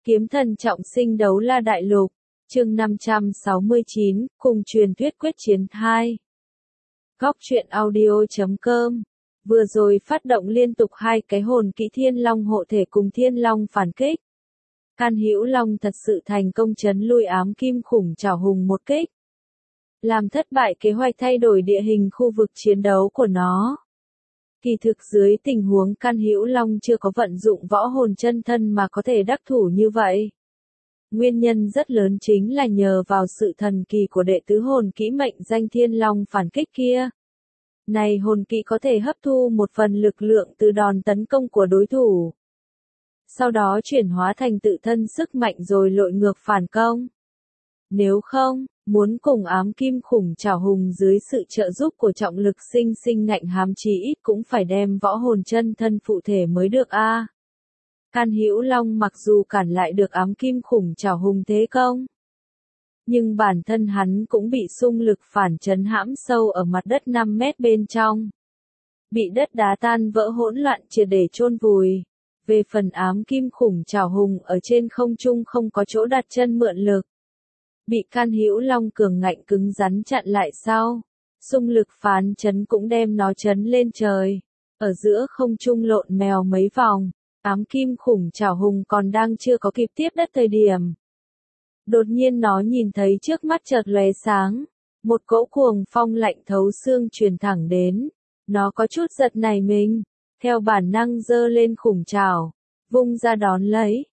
Kiếm thần trọng sinh đấu la đại lục, chương 569, cùng truyền thuyết quyết chiến 2. Góc truyện audio.com. Vừa rồi phát động liên tục hai cái hồn kỹ Thiên Long hộ thể cùng Thiên Long phản kích. Can Hữu Long thật sự thành công trấn lui ám kim khủng trảo hùng một kích, làm thất bại kế hoạch thay đổi địa hình khu vực chiến đấu của nó. Kỳ thực dưới tình huống Can Hữu Long chưa có vận dụng võ hồn chân thân mà có thể đắc thủ như vậy. Nguyên nhân rất lớn chính là nhờ vào sự thần kỳ của đệ tứ hồn kỹ mệnh danh Thiên Long phản kích kia. Này hồn kỹ có thể hấp thu một phần lực lượng từ đòn tấn công của đối thủ, sau đó chuyển hóa thành tự thân sức mạnh rồi lội ngược phản công. Nếu không, muốn cùng ám kim khủng trảo hùng dưới sự trợ giúp của trọng lực sinh ngạnh hám chí ít cũng phải đem võ hồn chân thân phụ thể mới được a. Can Hữu Long mặc dù cản lại được ám kim khủng trảo hùng thế công, nhưng bản thân hắn cũng bị xung lực phản chấn hãm sâu ở mặt đất 5 mét bên trong. Bị đất đá tan vỡ hỗn loạn triệt để chôn vùi. Về phần ám kim khủng trảo hùng ở trên không trung không có chỗ đặt chân mượn lực, bị Can Hữu Long cường ngạnh cứng rắn chặn lại sau. Xung lực phán chấn cũng đem nó chấn lên trời. Ở giữa không trung lộn mèo mấy vòng, ám kim khủng trảo hùng còn đang chưa có kịp tiếp đất thời điểm. Đột nhiên nó nhìn thấy trước mắt chợt lóe sáng, một cỗ cuồng phong lạnh thấu xương truyền thẳng đến. Nó có chút giật nảy mình, theo bản năng giơ lên khủng trảo, vung ra đón lấy,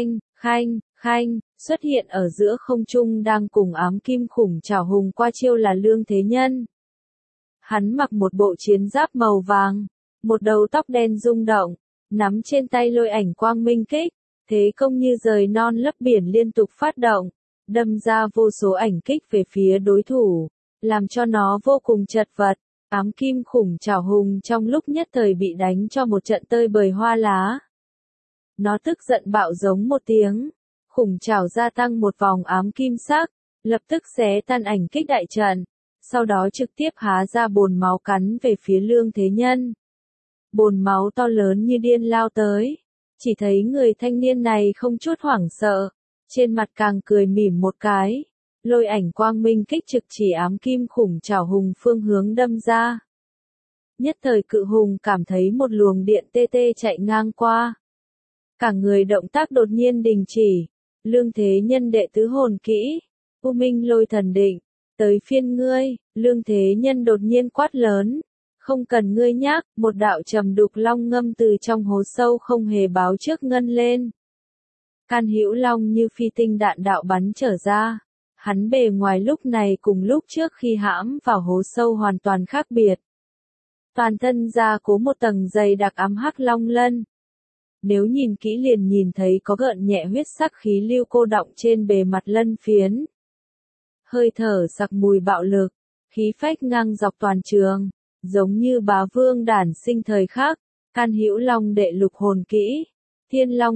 khanh, xuất hiện ở giữa không trung đang cùng ám kim khủng trảo hùng qua chiêu là Lương Thế Nhân. Hắn mặc một bộ chiến giáp màu vàng, một đầu tóc đen rung động, nắm trên tay lôi ảnh quang minh kích, thế công như rời non lấp biển liên tục phát động, đâm ra vô số ảnh kích về phía đối thủ, làm cho nó vô cùng chật vật. Ám kim khủng trảo hùng trong lúc nhất thời bị đánh cho một trận tơi bời hoa lá. Nó tức giận bạo giống một tiếng, khủng trảo gia tăng một vòng ám kim sắc, lập tức xé tan ảnh kích đại trận, sau đó trực tiếp há ra bồn máu cắn về phía Lương Thế Nhân. Bồn máu to lớn như điên lao tới, chỉ thấy người thanh niên này không chút hoảng sợ, trên mặt càng cười mỉm một cái. Lôi ảnh quang minh kích trực chỉ ám kim khủng trảo hùng phương hướng đâm ra. Nhất thời cự hùng cảm thấy một luồng điện tê tê chạy ngang qua. Cả người động tác đột nhiên đình chỉ. Lương Thế Nhân đệ tứ hồn kỹ, U Minh Lôi Thần Định, tới phiên ngươi. Lương Thế Nhân đột nhiên quát lớn. Không cần ngươi nhắc, một đạo trầm đục long ngâm từ trong hố sâu không hề báo trước ngân lên. Can Hữu Long như phi tinh đạn đạo bắn trở ra. Hắn bề ngoài lúc này cùng lúc trước khi hãm vào hố sâu hoàn toàn khác biệt. Toàn thân da cố một tầng dày đặc ám hắc long lân. Nếu nhìn kỹ liền nhìn thấy có gợn nhẹ huyết sắc khí lưu cô đọng trên bề mặt lân phiến. Hơi thở sặc mùi bạo lực, khí phách ngang dọc toàn trường, giống như bá vương đản sinh thời khắc. Can Hữu Long đệ lục hồn kỹ, Thiên Long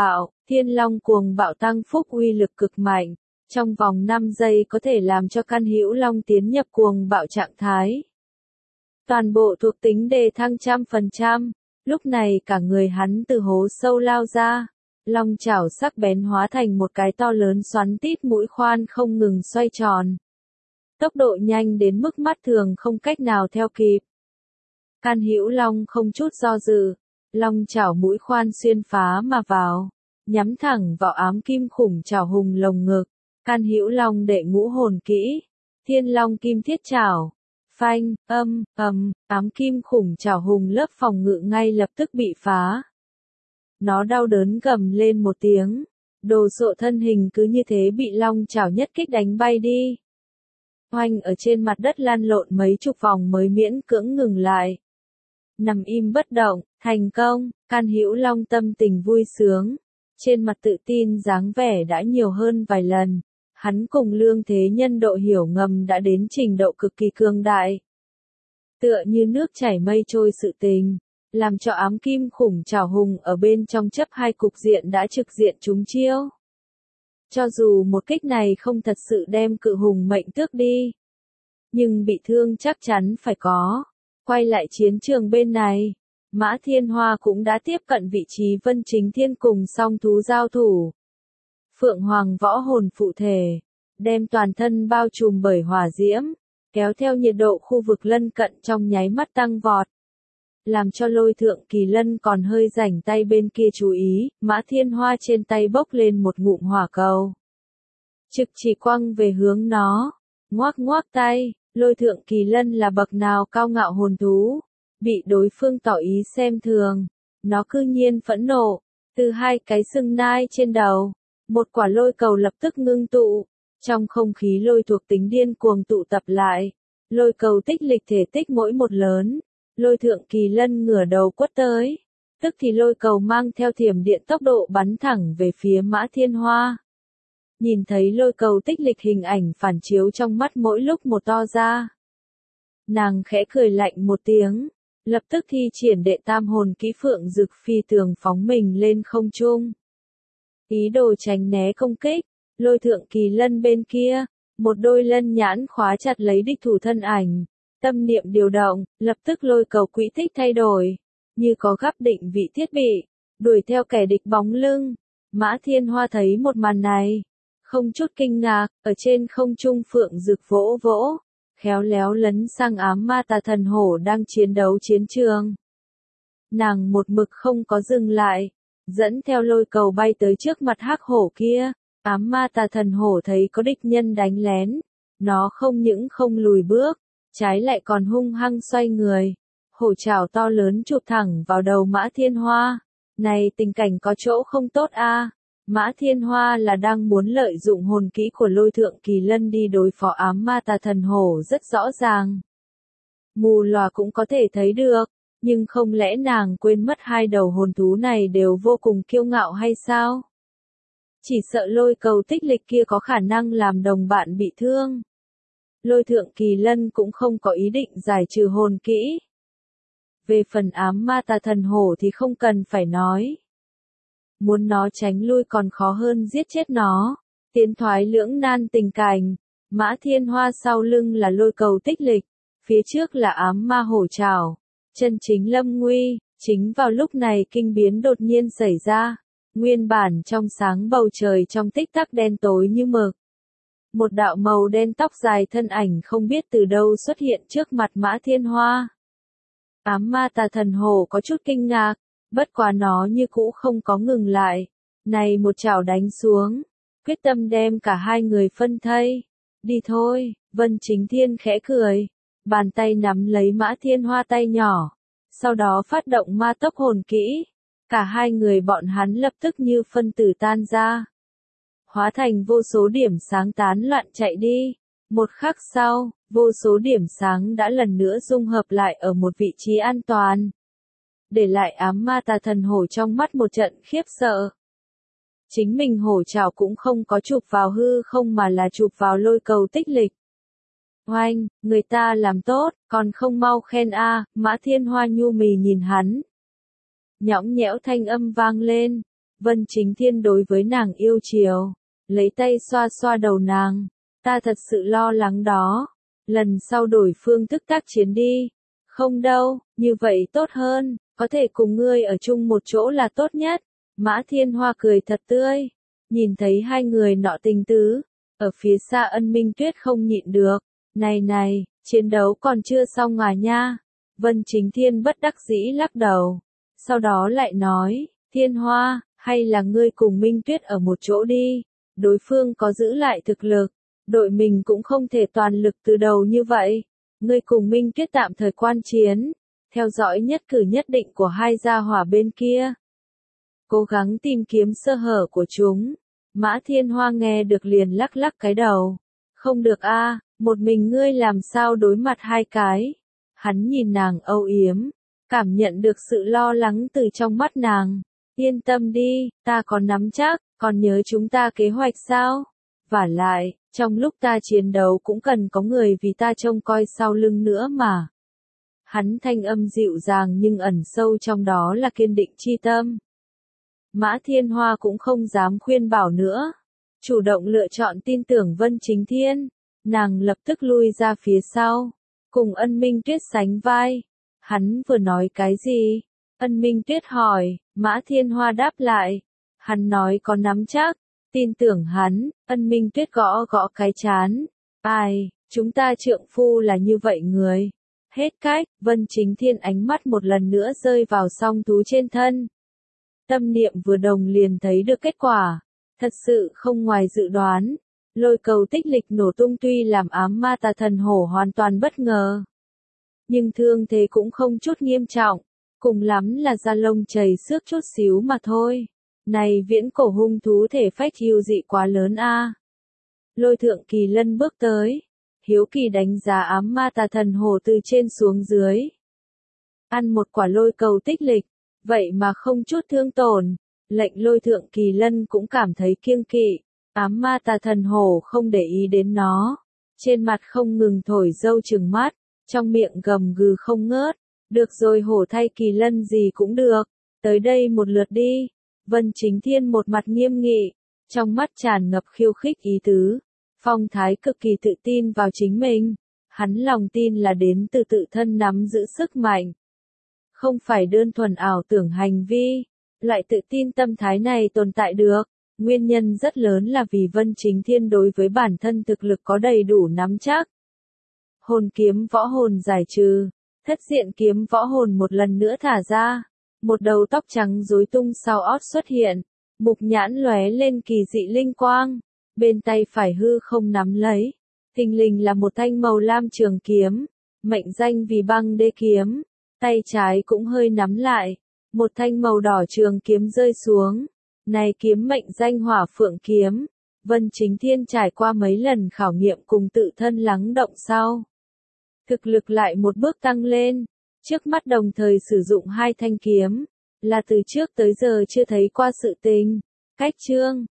cuồng bạo tăng phúc uy lực cực mạnh. Trong vòng 5 giây có thể làm cho Can Hữu Long tiến nhập cuồng bạo trạng thái. Toàn bộ thuộc tính đề thăng 100%, lúc này cả người hắn từ hố sâu lao ra, long chảo sắc bén hóa thành một cái to lớn xoắn tít mũi khoan không ngừng xoay tròn. Tốc độ nhanh đến mức mắt thường không cách nào theo kịp. Can Hữu Long không chút do dự, long chảo mũi khoan xuyên phá mà vào, nhắm thẳng vào ám kim khủng trảo hùng lồng ngực. Can Hữu Long đệ ngũ hồn kỹ, Thiên Long Kim Thiết Trảo, phanh, ám kim khủng trảo hùng lớp phòng ngự ngay lập tức bị phá. Nó đau đớn gầm lên một tiếng, đồ sộ thân hình cứ như thế bị long chảo nhất kích đánh bay đi. Oanh ở trên mặt đất lăn lộn mấy chục vòng mới miễn cưỡng ngừng lại. Nằm im bất động, thành công. Can Hữu Long tâm tình vui sướng, trên mặt tự tin dáng vẻ đã nhiều hơn vài lần. Hắn cùng Lương Thế Nhân độ hiểu ngầm đã đến trình độ cực kỳ cường đại. Tựa như nước chảy mây trôi sự tình, làm cho ám kim khủng trảo hùng ở bên trong chấp hai cục diện đã trực diện trúng chiêu. Cho dù một kích này không thật sự đem cự hùng mệnh tước đi, nhưng bị thương chắc chắn phải có. Quay lại chiến trường bên này, Mã Thiên Hoa cũng đã tiếp cận vị trí Vân Chính Thiên cùng song thú giao thủ. Phượng Hoàng võ hồn phụ thể, đem toàn thân bao trùm bởi hỏa diễm, kéo theo nhiệt độ khu vực lân cận trong nháy mắt tăng vọt. Làm cho Lôi Thượng Kỳ Lân còn hơi rảnh tay bên kia chú ý, Mã Thiên Hoa trên tay bốc lên một ngụm hỏa cầu. Trực chỉ quăng về hướng nó, ngoác ngoác tay, Lôi Thượng Kỳ Lân là bậc nào cao ngạo hồn thú, bị đối phương tỏ ý xem thường, nó cư nhiên phẫn nộ, từ hai cái sừng nai trên đầu, một quả lôi cầu lập tức ngưng tụ, trong không khí lôi thuộc tính điên cuồng tụ tập lại, lôi cầu tích lịch thể tích mỗi một lớn, Lôi Thượng Kỳ Lân ngửa đầu quất tới, tức thì lôi cầu mang theo thiểm điện tốc độ bắn thẳng về phía Mã Thiên Hoa. Nhìn thấy lôi cầu tích lịch hình ảnh phản chiếu trong mắt mỗi lúc một to ra. Nàng khẽ cười lạnh một tiếng, lập tức thi triển đệ tam hồn kỹ Phượng Dực Phi tường phóng mình lên không trung. Ý đồ tránh né công kích, Lôi Thượng Kỳ Lân bên kia, một đôi lân nhãn khóa chặt lấy địch thủ thân ảnh, tâm niệm điều động, lập tức lôi cầu quỹ tích thay đổi, như có gắp định vị thiết bị, đuổi theo kẻ địch bóng lưng. Mã Thiên Hoa thấy một màn này, không chút kinh ngạc, ở trên không trung Phượng Dực vỗ vỗ, khéo léo lấn sang ám ma tà thần hổ đang chiến đấu chiến trường. Nàng một mực không có dừng lại, dẫn theo lôi cầu bay tới trước mặt hắc hổ kia, ám ma tà thần hổ thấy có địch nhân đánh lén, nó không những không lùi bước, trái lại còn hung hăng xoay người, hổ trảo to lớn chụp thẳng vào đầu Mã Thiên Hoa. Này tình cảnh có chỗ không tốt a. Mã Thiên Hoa là đang muốn lợi dụng hồn kỹ của Lôi Thượng Kỳ Lân đi đối phó ám ma tà thần hổ rất rõ ràng. Mù lòa cũng có thể thấy được, nhưng không lẽ nàng quên mất hai đầu hồn thú này đều vô cùng kiêu ngạo hay sao? Chỉ sợ lôi cầu tích lịch kia có khả năng làm đồng bạn bị thương. Lôi Thượng Kỳ Lân cũng không có ý định giải trừ hồn kỹ. Về phần ám ma tà thần hổ thì không cần phải nói. Muốn nó tránh lui còn khó hơn giết chết nó. Tiến thoái lưỡng nan tình cảnh. Mã Thiên Hoa sau lưng là lôi cầu tích lịch, phía trước là ám ma hổ trảo. Chân chính lâm nguy, chính vào lúc này kinh biến đột nhiên xảy ra. Nguyên bản trong sáng bầu trời trong tích tắc đen tối như mực. Một đạo màu đen tóc dài thân ảnh không biết từ đâu xuất hiện trước mặt Mã Thiên Hoa. Ám ma tà thần hổ có chút kinh ngạc, bất quá nó như cũ không có ngừng lại. Này một chảo đánh xuống, quyết tâm đem cả hai người phân thây. Đi thôi, Vân Chính Thiên khẽ cười, bàn tay nắm lấy Mã Thiên Hoa tay nhỏ, sau đó phát động ma tốc hồn kỹ. Cả hai người bọn hắn lập tức như phân tử tan ra, hóa thành vô số điểm sáng tán loạn chạy đi. Một khắc sau, vô số điểm sáng đã lần nữa dung hợp lại ở một vị trí an toàn. Để lại ám ma tà thần hổ trong mắt một trận khiếp sợ. Chính mình hổ trảo cũng không có chụp vào hư không mà là chụp vào lôi cầu tích lịch. Oanh, người ta làm tốt, còn không mau khen a. Mã Thiên Hoa nhu mì nhìn hắn. Nhõng nhẽo thanh âm vang lên, Vân Chính Thiên đối với nàng yêu chiều, lấy tay xoa xoa đầu nàng, ta thật sự lo lắng đó, lần sau đổi phương thức tác chiến đi. Không đâu, như vậy tốt hơn, có thể cùng ngươi ở chung một chỗ là tốt nhất. Mã Thiên Hoa cười thật tươi, nhìn thấy hai người nọ tình tứ, ở phía xa Ân Minh Tuyết không nhịn được, này, chiến đấu còn chưa xong à nha. Vân Chính Thiên bất đắc dĩ lắc đầu, sau đó lại nói, Thiên Hoa, hay là ngươi cùng Minh Tuyết ở một chỗ đi, đối phương có giữ lại thực lực, đội mình cũng không thể toàn lực từ đầu như vậy, ngươi cùng Minh Tuyết tạm thời quan chiến, theo dõi nhất cử nhất định của hai gia hỏa bên kia. Cố gắng tìm kiếm sơ hở của chúng. Mã Thiên Hoa nghe được liền lắc lắc cái đầu. Không được a, một mình ngươi làm sao đối mặt hai cái. Hắn nhìn nàng âu yếm, cảm nhận được sự lo lắng từ trong mắt nàng. Yên tâm đi, ta còn nắm chắc, còn nhớ chúng ta kế hoạch sao? Vả lại, trong lúc ta chiến đấu cũng cần có người vì ta trông coi sau lưng nữa mà. Hắn thanh âm dịu dàng nhưng ẩn sâu trong đó là kiên định chi tâm. Mã Thiên Hoa cũng không dám khuyên bảo nữa, chủ động lựa chọn tin tưởng Vân Chính Thiên, nàng lập tức lui ra phía sau, cùng Ân Minh Tuyết sánh vai. Hắn vừa nói cái gì? Ân Minh Tuyết hỏi, Mã Thiên Hoa đáp lại, hắn nói có nắm chắc, Tin tưởng hắn, Ân Minh Tuyết gõ gõ cái chán. Ai, chúng ta trượng phu là như vậy người. Hết cách, Vân Chính Thiên ánh mắt một lần nữa rơi vào song thú trên thân. Tâm niệm vừa đồng liền thấy được kết quả. Thật sự không ngoài dự đoán. Lôi cầu tích lịch nổ tung tuy làm ám ma tà thần hổ hoàn toàn bất ngờ. Nhưng thương thế cũng không chút nghiêm trọng. Cùng lắm là da lông chảy xước chút xíu mà thôi. Này viễn cổ hung thú thể phách yêu dị quá lớn a. Lôi thượng kỳ lân bước tới. Hiếu kỳ đánh giá ám ma tà thần hổ từ trên xuống dưới. Ăn một quả lôi cầu tích lịch. Vậy mà không chút thương tổn. Lệnh lôi thượng kỳ lân cũng cảm thấy kiêng kỵ. Ám ma tà thần hổ không để ý đến nó. Trên mặt không ngừng thổi dâu trừng mắt. Trong miệng gầm gừ không ngớt. Được rồi hổ thay kỳ lân gì cũng được. Tới đây một lượt đi. Vân Chính Thiên một mặt nghiêm nghị. Trong mắt tràn ngập khiêu khích ý tứ. Phong thái cực kỳ tự tin vào chính mình. Hắn lòng tin là đến từ tự thân nắm giữ sức mạnh. Không phải đơn thuần ảo tưởng hành vi. Loại tự tin tâm thái này tồn tại được. Nguyên nhân rất lớn là vì Vân Chính Thiên đối với bản thân thực lực có đầy đủ nắm chắc. Hồn kiếm võ hồn giải trừ. Thất diện kiếm võ hồn một lần nữa thả ra. Một đầu tóc trắng rối tung sau ót xuất hiện. Mục nhãn lóe lên kỳ dị linh quang. Bên tay phải hư không nắm lấy. Thình lình là một thanh màu lam trường kiếm. Mệnh danh vì băng đế kiếm. Tay trái cũng hơi nắm lại. Một thanh màu đỏ trường kiếm rơi xuống. Này kiếm mệnh danh hỏa phượng kiếm. Vân Chính Thiên trải qua mấy lần khảo nghiệm cùng tự thân lắng động sau. Thực lực lại một bước tăng lên. Trước mắt đồng thời sử dụng hai thanh kiếm. Là từ trước tới giờ chưa thấy qua sự tình. Cách chương